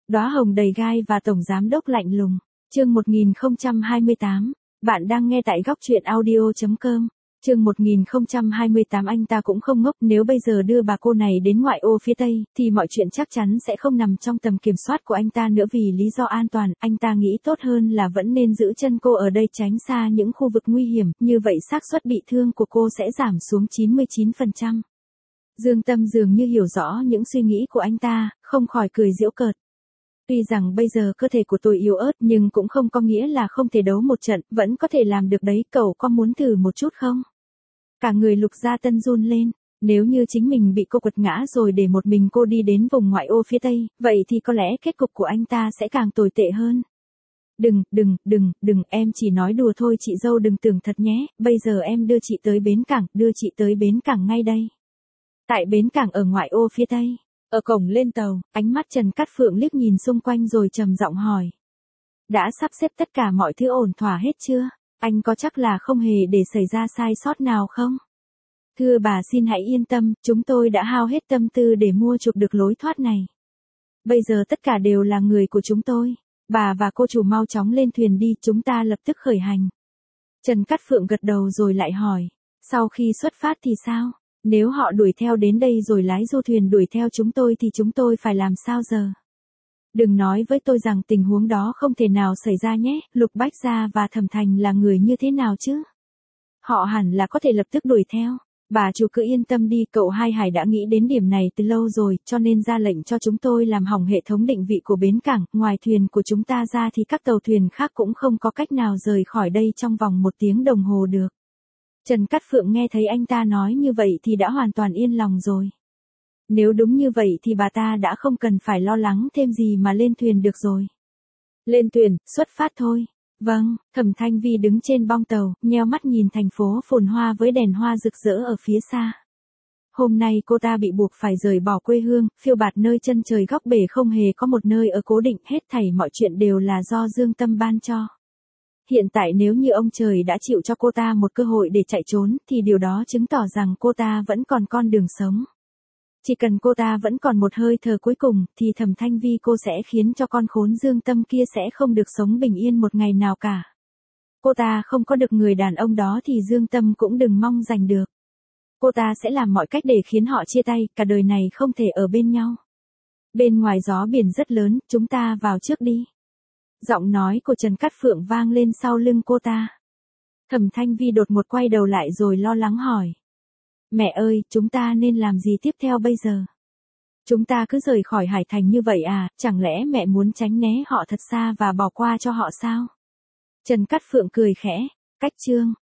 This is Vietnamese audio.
Đóa hồng đầy gai và tổng giám đốc lạnh lùng. Chương 1028. Bạn đang nghe tại góc truyện audio.com. Chương 1028. Anh ta cũng không ngốc, nếu bây giờ đưa bà cô này đến ngoại ô phía Tây, thì mọi chuyện chắc chắn sẽ không nằm trong tầm kiểm soát của anh ta nữa. Vì lý do an toàn, anh ta nghĩ tốt hơn là vẫn nên giữ chân cô ở đây, tránh xa những khu vực nguy hiểm, như vậy xác suất bị thương của cô sẽ giảm xuống 99%. Dương Tâm dường như hiểu rõ những suy nghĩ của anh ta, không khỏi cười giễu cợt. Tuy rằng bây giờ cơ thể của tôi yếu ớt nhưng cũng không có nghĩa là không thể đấu một trận, vẫn có thể làm được đấy, cậu có muốn thử một chút không? Cả người Lục Gia Tân run lên, nếu như chính mình bị cô quật ngã rồi để một mình cô đi đến vùng ngoại ô phía Tây, vậy thì có lẽ kết cục của anh ta sẽ càng tồi tệ hơn. Đừng, em chỉ nói đùa thôi chị dâu, đừng tưởng thật nhé, bây giờ em đưa chị tới bến cảng ngay đây. Tại bến cảng ở ngoại ô phía Tây. Ở cổng lên tàu, ánh mắt Trần Cát Phượng liếc nhìn xung quanh rồi trầm giọng hỏi. Đã sắp xếp tất cả mọi thứ ổn thỏa hết chưa? Anh có chắc là không hề để xảy ra sai sót nào không? Thưa bà, xin hãy yên tâm, chúng tôi đã hao hết tâm tư để mua chuộc được lối thoát này. Bây giờ tất cả đều là người của chúng tôi. Bà và cô chủ mau chóng lên thuyền đi, chúng ta lập tức khởi hành. Trần Cát Phượng gật đầu rồi lại hỏi. Sau khi xuất phát thì sao? Nếu họ đuổi theo đến đây rồi lái du thuyền đuổi theo chúng tôi thì chúng tôi phải làm sao giờ? Đừng nói với tôi rằng tình huống đó không thể nào xảy ra nhé, Lục Bách Gia và Thẩm Thành là người như thế nào chứ? Họ hẳn là có thể lập tức đuổi theo. Bà chủ cứ yên tâm đi, cậu Hai Hải đã nghĩ đến điểm này từ lâu rồi, cho nên ra lệnh cho chúng tôi làm hỏng hệ thống định vị của bến cảng, ngoài thuyền của chúng ta ra thì các tàu thuyền khác cũng không có cách nào rời khỏi đây trong vòng 1 tiếng đồng hồ được. Trần Cát Phượng nghe thấy anh ta nói như vậy thì đã hoàn toàn yên lòng rồi. Nếu đúng như vậy thì bà ta đã không cần phải lo lắng thêm gì mà lên thuyền được rồi. Lên thuyền, xuất phát thôi. Vâng, Thẩm Thanh Vi đứng trên bong tàu, nheo mắt nhìn thành phố phồn hoa với đèn hoa rực rỡ ở phía xa. Hôm nay cô ta bị buộc phải rời bỏ quê hương, phiêu bạt nơi chân trời góc bể, không hề có một nơi ở cố định, hết thảy mọi chuyện đều là do Dương Tâm ban cho. Hiện tại nếu như ông trời đã chịu cho cô ta một cơ hội để chạy trốn, thì điều đó chứng tỏ rằng cô ta vẫn còn con đường sống. Chỉ cần cô ta vẫn còn một hơi thở cuối cùng, thì Thẩm Thanh Vi cô sẽ khiến cho con khốn Dương Tâm kia sẽ không được sống bình yên một ngày nào cả. Cô ta không có được người đàn ông đó thì Dương Tâm cũng đừng mong giành được. Cô ta sẽ làm mọi cách để khiến họ chia tay, cả đời này không thể ở bên nhau. Bên ngoài gió biển rất lớn, chúng ta vào trước đi. Giọng nói của Trần Cát Phượng vang lên sau lưng cô ta. Thẩm Thanh Vi đột ngột quay đầu lại rồi lo lắng hỏi. Mẹ ơi, chúng ta nên làm gì tiếp theo bây giờ? Chúng ta cứ rời khỏi Hải Thành như vậy à, chẳng lẽ mẹ muốn tránh né họ thật xa và bỏ qua cho họ sao? Trần Cát Phượng cười khẽ. Cách chương